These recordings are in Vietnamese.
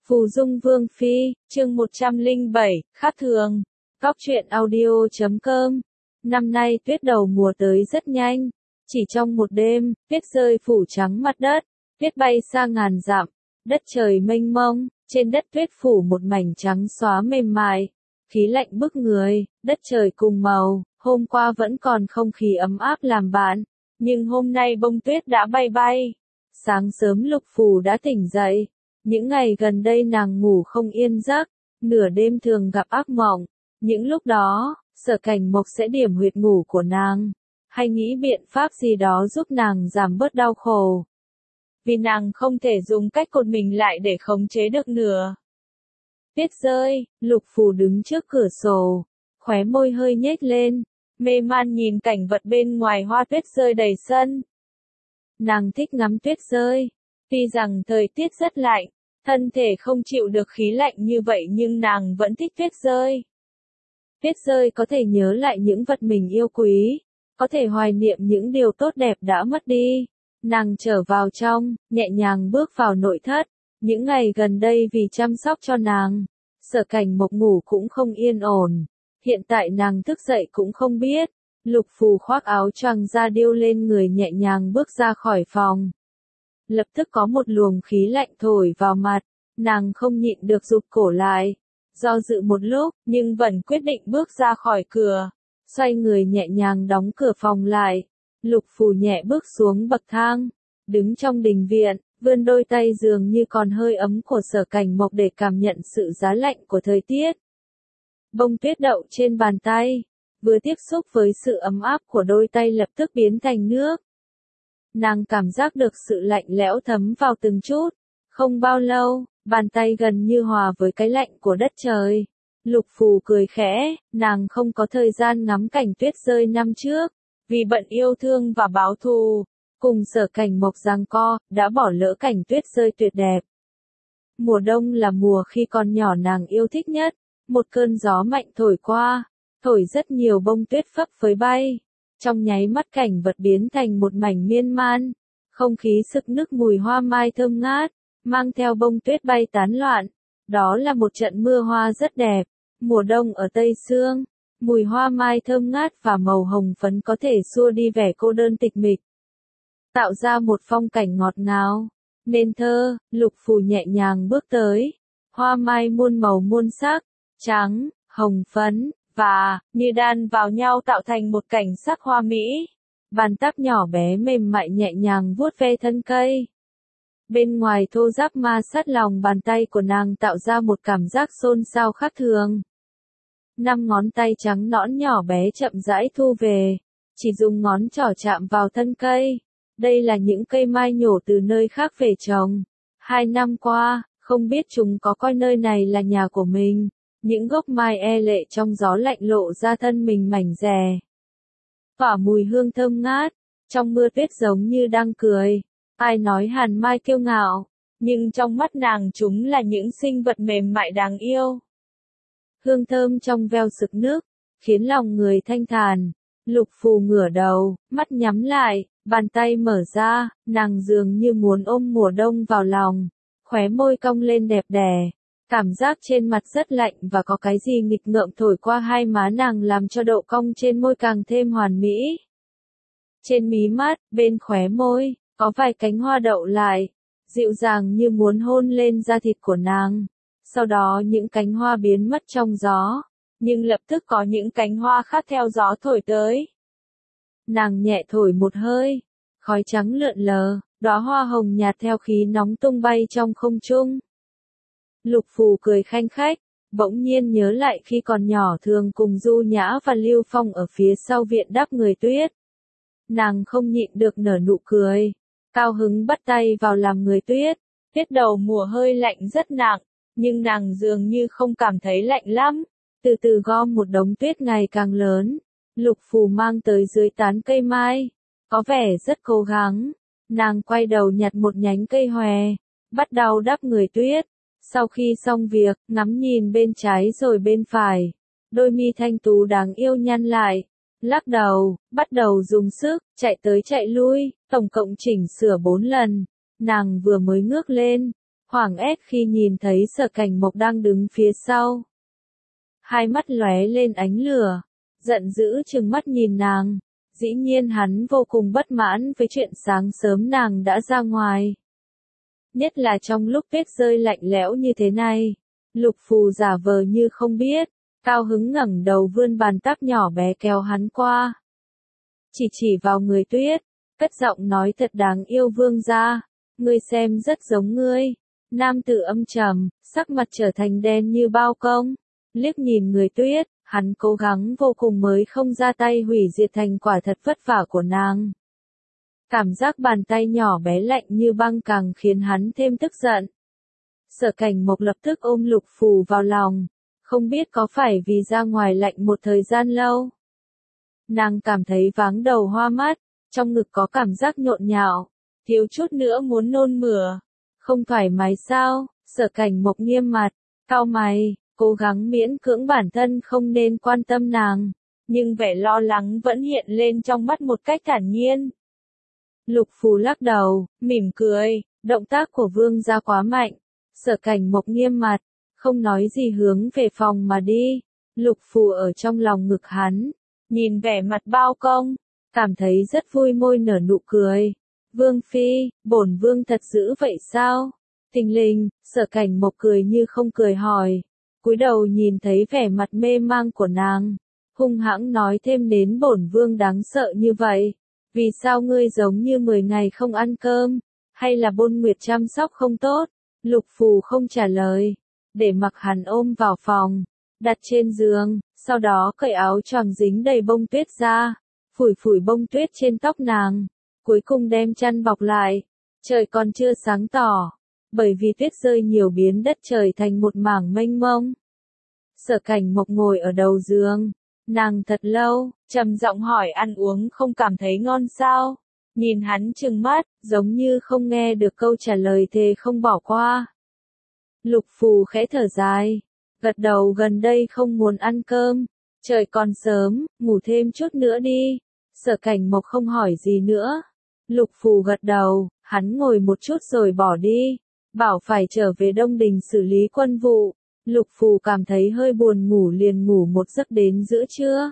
Phù Dung Vương Phi, chương 107, khác thường. Góc truyện audio.com. Năm nay tuyết đầu mùa tới rất nhanh. Chỉ trong một đêm, tuyết rơi phủ trắng mặt đất, tuyết bay xa ngàn dặm, đất trời mênh mông, trên đất tuyết phủ một mảnh trắng xóa mềm mại. Khí lạnh bức người, đất trời cùng màu, hôm qua vẫn còn không khí ấm áp làm bạn, nhưng hôm nay bông tuyết đã bay bay. Sáng sớm Lục Phù đã tỉnh dậy. Những ngày gần đây nàng ngủ không yên giấc, nửa đêm thường gặp ác mộng. Những lúc đó, Sở Cảnh Mộc sẽ điểm huyệt ngủ của nàng, hay nghĩ biện pháp gì đó giúp nàng giảm bớt đau khổ. Vì nàng không thể dùng cách cột mình lại để khống chế được nữa. Tuyết rơi, Lục Phù đứng trước cửa sổ, khóe môi hơi nhếch lên, mê man nhìn cảnh vật bên ngoài hoa tuyết rơi đầy sân. Nàng thích ngắm tuyết rơi. Tuy rằng thời tiết rất lạnh, thân thể không chịu được khí lạnh như vậy nhưng nàng vẫn thích tuyết rơi. Tuyết rơi có thể nhớ lại những vật mình yêu quý, có thể hoài niệm những điều tốt đẹp đã mất đi. Nàng trở vào trong, nhẹ nhàng bước vào nội thất. Những ngày gần đây vì chăm sóc cho nàng, Sở Cảnh Mộc ngủ cũng không yên ổn. Hiện tại nàng thức dậy cũng không biết. Lục Phù khoác áo choàng da điêu lên người nhẹ nhàng bước ra khỏi phòng. Lập tức có một luồng khí lạnh thổi vào mặt, nàng không nhịn được rụt cổ lại. Do dự một lúc, nhưng vẫn quyết định bước ra khỏi cửa. Xoay người nhẹ nhàng đóng cửa phòng lại. Lục Phù nhẹ bước xuống bậc thang, đứng trong đình viện, vươn đôi tay dường như còn hơi ấm của Sở Cảnh Mộc để cảm nhận sự giá lạnh của thời tiết. Bông tuyết đậu trên bàn tay, vừa tiếp xúc với sự ấm áp của đôi tay lập tức biến thành nước. Nàng cảm giác được sự lạnh lẽo thấm vào từng chút. Không bao lâu, bàn tay gần như hòa với cái lạnh của đất trời. Lục Phù cười khẽ, nàng không có thời gian ngắm cảnh tuyết rơi năm trước. Vì bận yêu thương và báo thù, cùng Sở Cảnh Mộc giằng co, đã bỏ lỡ cảnh tuyết rơi tuyệt đẹp. Mùa đông là mùa khi còn nhỏ nàng yêu thích nhất. Một cơn gió mạnh thổi qua, thổi rất nhiều bông tuyết phấp phới bay. Trong nháy mắt cảnh vật biến thành một mảnh miên man, không khí sực nức mùi hoa mai thơm ngát, mang theo bông tuyết bay tán loạn. Đó là một trận mưa hoa rất đẹp, mùa đông ở Tây Sương, mùi hoa mai thơm ngát và màu hồng phấn có thể xua đi vẻ cô đơn tịch mịch, tạo ra một phong cảnh ngọt ngào, nên thơ. Lục Phù nhẹ nhàng bước tới, hoa mai muôn màu muôn sắc, trắng, hồng phấn, và, như đan vào nhau tạo thành một cảnh sắc hoa mỹ. Bàn táp nhỏ bé mềm mại nhẹ nhàng vuốt ve thân cây. Bên ngoài thô ráp ma sát lòng bàn tay của nàng tạo ra một cảm giác xôn xao khác thường. 5 ngón tay trắng nõn nhỏ bé chậm rãi thu về, chỉ dùng ngón trỏ chạm vào thân cây. Đây là những cây mai nhổ từ nơi khác về trồng. 2 năm qua, không biết chúng có coi nơi này là nhà của mình. Những gốc mai e lệ trong gió lạnh lộ ra thân mình mảnh dè. Tỏa mùi hương thơm ngát, trong mưa tuyết giống như đang cười. Ai nói hàn mai kiêu ngạo, nhưng trong mắt nàng chúng là những sinh vật mềm mại đáng yêu. Hương thơm trong veo sực nước, khiến lòng người thanh thản. Lục Phù ngửa đầu, mắt nhắm lại, bàn tay mở ra, nàng dường như muốn ôm mùa đông vào lòng. Khóe môi cong lên đẹp đẽ. Cảm giác trên mặt rất lạnh và có cái gì nghịch ngợm thổi qua hai má nàng làm cho độ cong trên môi càng thêm hoàn mỹ. Trên mí mắt, bên khóe môi, có vài cánh hoa đậu lại, dịu dàng như muốn hôn lên da thịt của nàng. Sau đó những cánh hoa biến mất trong gió, nhưng lập tức có những cánh hoa khác theo gió thổi tới. Nàng nhẹ thổi một hơi, khói trắng lượn lờ, đóa hoa hồng nhạt theo khí nóng tung bay trong không trung. Lục Phù cười khanh khách, bỗng nhiên nhớ lại khi còn nhỏ thường cùng Du Nhã và Lưu Phong ở phía sau viện đắp người tuyết. Nàng không nhịn được nở nụ cười, cao hứng bắt tay vào làm người tuyết. Tuyết đầu mùa hơi lạnh rất nặng, nhưng nàng dường như không cảm thấy lạnh lắm. Từ từ gom một đống tuyết ngày càng lớn, Lục Phù mang tới dưới tán cây mai, có vẻ rất cố gắng. Nàng quay đầu nhặt một nhánh cây hòe, bắt đầu đắp người tuyết. Sau khi xong việc, ngắm nhìn bên trái rồi bên phải, đôi mi thanh tú đáng yêu nhăn lại, lắc đầu, bắt đầu dùng sức, chạy tới chạy lui, tổng cộng chỉnh sửa 4 lần. Nàng vừa mới ngước lên, hoảng ép khi nhìn thấy Sở Cảnh Mộc đang đứng phía sau. Hai mắt lóe lên ánh lửa, giận dữ trừng mắt nhìn nàng. Dĩ nhiên hắn vô cùng bất mãn với chuyện sáng sớm nàng đã ra ngoài. Nhất là trong lúc tuyết rơi lạnh lẽo như thế này. Lục Phù giả vờ như không biết, cao hứng ngẩng đầu vươn bàn táp nhỏ bé kéo hắn qua. Chỉ vào người tuyết, cất giọng nói thật đáng yêu vương gia, ngươi xem rất giống ngươi. Nam tử âm trầm, sắc mặt trở thành đen như bao công, liếc nhìn người tuyết, hắn cố gắng vô cùng mới không ra tay hủy diệt thành quả thật vất vả của nàng. Cảm giác bàn tay nhỏ bé lạnh như băng càng khiến hắn thêm tức giận. Sở Cảnh Mộc lập tức ôm Lục Phù vào lòng, không biết có phải vì ra ngoài lạnh một thời gian lâu. Nàng cảm thấy váng đầu hoa mắt, trong ngực có cảm giác nhộn nhạo, thiếu chút nữa muốn nôn mửa. Không thoải mái sao? Sở Cảnh Mộc nghiêm mặt, cau mày, cố gắng miễn cưỡng bản thân không nên quan tâm nàng, nhưng vẻ lo lắng vẫn hiện lên trong mắt một cách thản nhiên. Lục Phù lắc đầu, mỉm cười, động tác của vương gia quá mạnh. Sở Cảnh Mộc nghiêm mặt, không nói gì hướng về phòng mà đi. Lục Phù ở trong lòng ngực hắn, nhìn vẻ mặt bao công, cảm thấy rất vui, môi nở nụ cười. Vương phi, bổn vương thật dữ vậy sao? Thình lình, Sở Cảnh Mộc cười như không cười hỏi, cúi đầu nhìn thấy vẻ mặt mê mang của nàng, hung hãng nói thêm, đến bổn vương đáng sợ như vậy, vì sao ngươi giống như 10 ngày không ăn cơm, hay là Bôn Nguyệt chăm sóc không tốt? Lục Phù không trả lời, để mặc hắn ôm vào phòng, đặt trên giường, sau đó cởi áo choàng dính đầy bông tuyết ra, phủi phủi bông tuyết trên tóc nàng, cuối cùng đem chăn bọc lại. Trời còn chưa sáng tỏ, bởi vì tuyết rơi nhiều biến đất trời thành một mảng mênh mông. Sở Cảnh Mộc ngồi ở đầu giường, nàng thật lâu, trầm giọng hỏi, ăn uống không cảm thấy ngon sao? Nhìn hắn trừng mắt, giống như không nghe được câu trả lời, thề không bỏ qua. Lục Phù khẽ thở dài, gật đầu, gần đây không muốn ăn cơm, trời còn sớm, ngủ thêm chút nữa đi. Sở Cảnh Mộc không hỏi gì nữa. Lục Phù gật đầu, hắn ngồi một chút rồi bỏ đi, bảo phải trở về Đông Đình xử lý quân vụ. Lục Phù cảm thấy hơi buồn ngủ liền ngủ một giấc đến giữa trưa.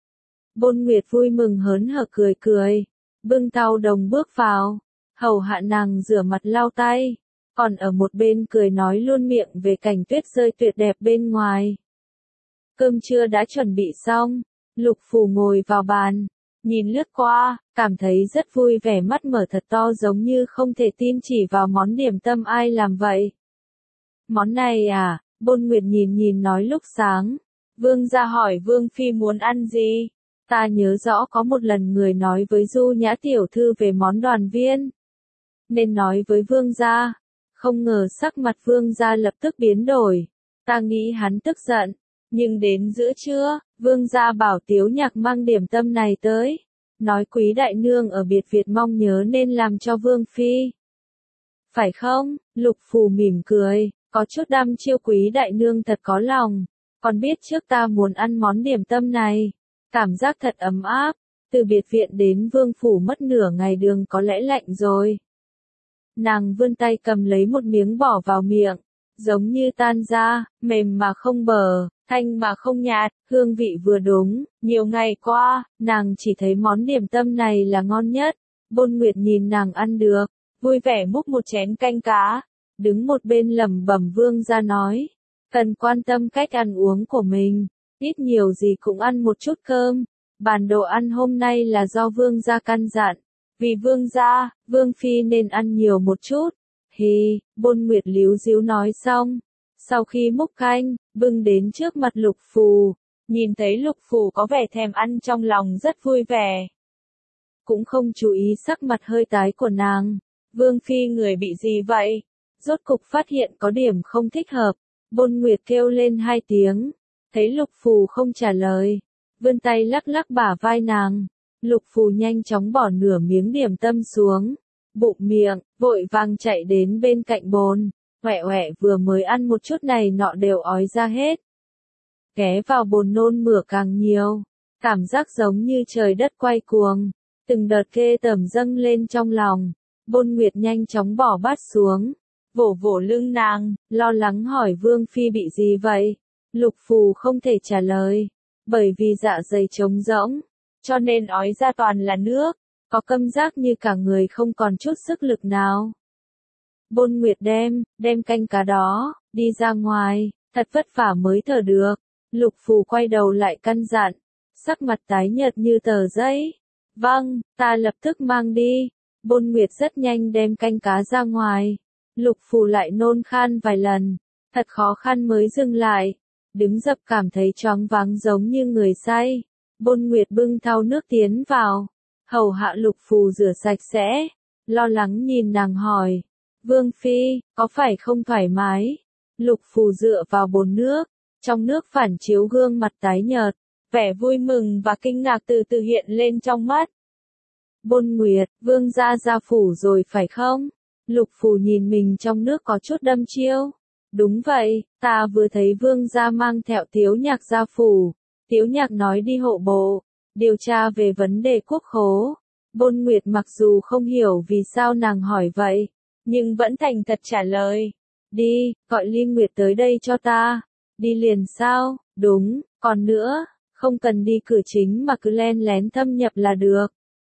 Bôn Nguyệt vui mừng hớn hở cười cười, bưng thau đồng bước vào, hầu hạ nàng rửa mặt lau tay, còn ở một bên cười nói luôn miệng về cảnh tuyết rơi tuyệt đẹp bên ngoài. Cơm trưa đã chuẩn bị xong, Lục Phù ngồi vào bàn, nhìn lướt qua, cảm thấy rất vui vẻ, mắt mở thật to giống như không thể tin chỉ vào món điểm tâm ai làm vậy. Món này à? Bôn Nguyệt nhìn nói lúc sáng. Vương gia hỏi Vương phi muốn ăn gì? Ta nhớ rõ có một lần người nói với Du Nhã tiểu thư về món đoàn viên, nên nói với vương gia. Không ngờ sắc mặt vương gia lập tức biến đổi. Ta nghĩ hắn tức giận, nhưng đến giữa trưa, vương gia bảo Tiếu Nhạc mang điểm tâm này tới, nói Quý đại nương ở biệt viện mong nhớ nên làm cho Vương phi. Phải không? Lục Phù mỉm cười, có chút đăm chiêu, Quý đại nương thật có lòng, còn biết trước ta muốn ăn món điểm tâm này. Cảm giác thật ấm áp, từ biệt viện đến vương phủ mất nửa ngày đường có lẽ lạnh rồi. Nàng vươn tay cầm lấy một miếng bỏ vào miệng, giống như tan ra, mềm mà không bờ, thanh mà không nhạt, hương vị vừa đúng. Nhiều ngày qua, nàng chỉ thấy món điểm tâm này là ngon nhất. Bôn Nguyệt nhìn nàng ăn được, vui vẻ múc một chén canh cá, đứng một bên lẩm bẩm, vương gia nói, cần quan tâm cách ăn uống của mình, ít nhiều gì cũng ăn một chút cơm. Bản đồ ăn hôm nay là do vương gia căn dặn, vì vương gia, vương phi nên ăn nhiều một chút. Hì, Bôn Nguyệt líu díu nói xong, sau khi múc canh, bưng đến trước mặt Lục Phù, nhìn thấy Lục Phù có vẻ thèm ăn trong lòng rất vui vẻ. Cũng không chú ý sắc mặt hơi tái của nàng. Vương phi người bị gì vậy? Rốt cục phát hiện có điểm không thích hợp. Bôn Nguyệt kêu lên 2 tiếng, thấy Lục Phù không trả lời, vươn tay lắc lắc bả vai nàng. Lục Phù nhanh chóng bỏ nửa miếng điểm tâm xuống, bụng miệng, vội vàng chạy đến bên cạnh bồn, oẹ oẹ vừa mới ăn một chút này nọ đều ói ra hết. Ghé vào bồn nôn mửa càng nhiều, cảm giác giống như trời đất quay cuồng, từng đợt ghê tởm dâng lên trong lòng. Bôn Nguyệt nhanh chóng bỏ bát xuống, vỗ vỗ lưng nàng, lo lắng hỏi Vương Phi bị gì vậy? Lục Phù không thể trả lời, bởi vì dạ dày trống rỗng, cho nên ói ra toàn là nước, có cảm giác như cả người không còn chút sức lực nào. Bôn Nguyệt đem canh cá đó, đi ra ngoài, thật vất vả mới thở được. Lục Phù quay đầu lại căn dặn, sắc mặt tái nhợt như tờ giấy. Vâng, ta lập tức mang đi. Bôn Nguyệt rất nhanh đem canh cá ra ngoài. Lục Phù lại nôn khan vài lần, thật khó khăn mới dừng lại. Đứng dập cảm thấy choáng váng giống như người say. Bôn Nguyệt bưng thau nước tiến vào, hầu hạ Lục Phù rửa sạch sẽ, lo lắng nhìn nàng hỏi. Vương Phi, có phải không thoải mái? Lục Phù dựa vào bồn nước, trong nước phản chiếu gương mặt tái nhợt, vẻ vui mừng và kinh ngạc từ từ hiện lên trong mắt. Bôn Nguyệt, Vương gia ra phủ rồi phải không? Lục Phù nhìn mình trong nước có chút đăm chiêu. Đúng vậy, ta vừa thấy Vương gia mang theo Tiếu Nhạc ra phủ. Tiếu Nhạc nói đi hộ bộ, điều tra về vấn đề quốc khố. Bôn Nguyệt mặc dù không hiểu vì sao nàng hỏi vậy, nhưng vẫn thành thật trả lời. Đi, gọi Ly Nguyệt tới đây cho ta. Đi liền sao? Đúng, còn nữa, không cần đi cửa chính mà cứ len lén thâm nhập là được.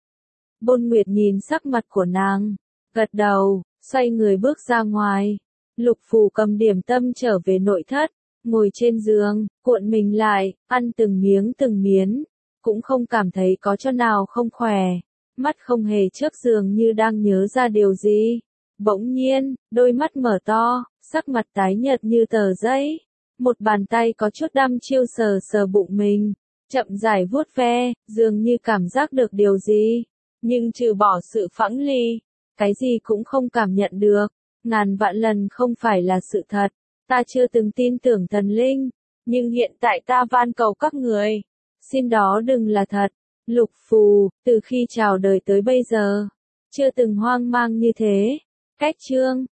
Bôn Nguyệt nhìn sắc mặt của nàng, gật đầu, xoay người bước ra ngoài. Lục Phù cầm điểm tâm trở về nội thất, ngồi trên giường, cuộn mình lại, ăn từng miếng, cũng không cảm thấy có chỗ nào không khỏe. Mắt không hề chớp giường như đang nhớ ra điều gì. Bỗng nhiên, đôi mắt mở to, sắc mặt tái nhợt như tờ giấy. Một bàn tay có chút đăm chiêu sờ sờ bụng mình, chậm rãi vuốt ve, dường như cảm giác được điều gì. Nhưng trừ bỏ sự phẳng ly, cái gì cũng không cảm nhận được. Ngàn vạn lần không phải là sự thật. Ta chưa từng tin tưởng thần linh, nhưng hiện tại ta van cầu các người. Xin đó đừng là thật. Lục Phù, từ khi chào đời tới bây giờ, chưa từng hoang mang như thế. Cách chương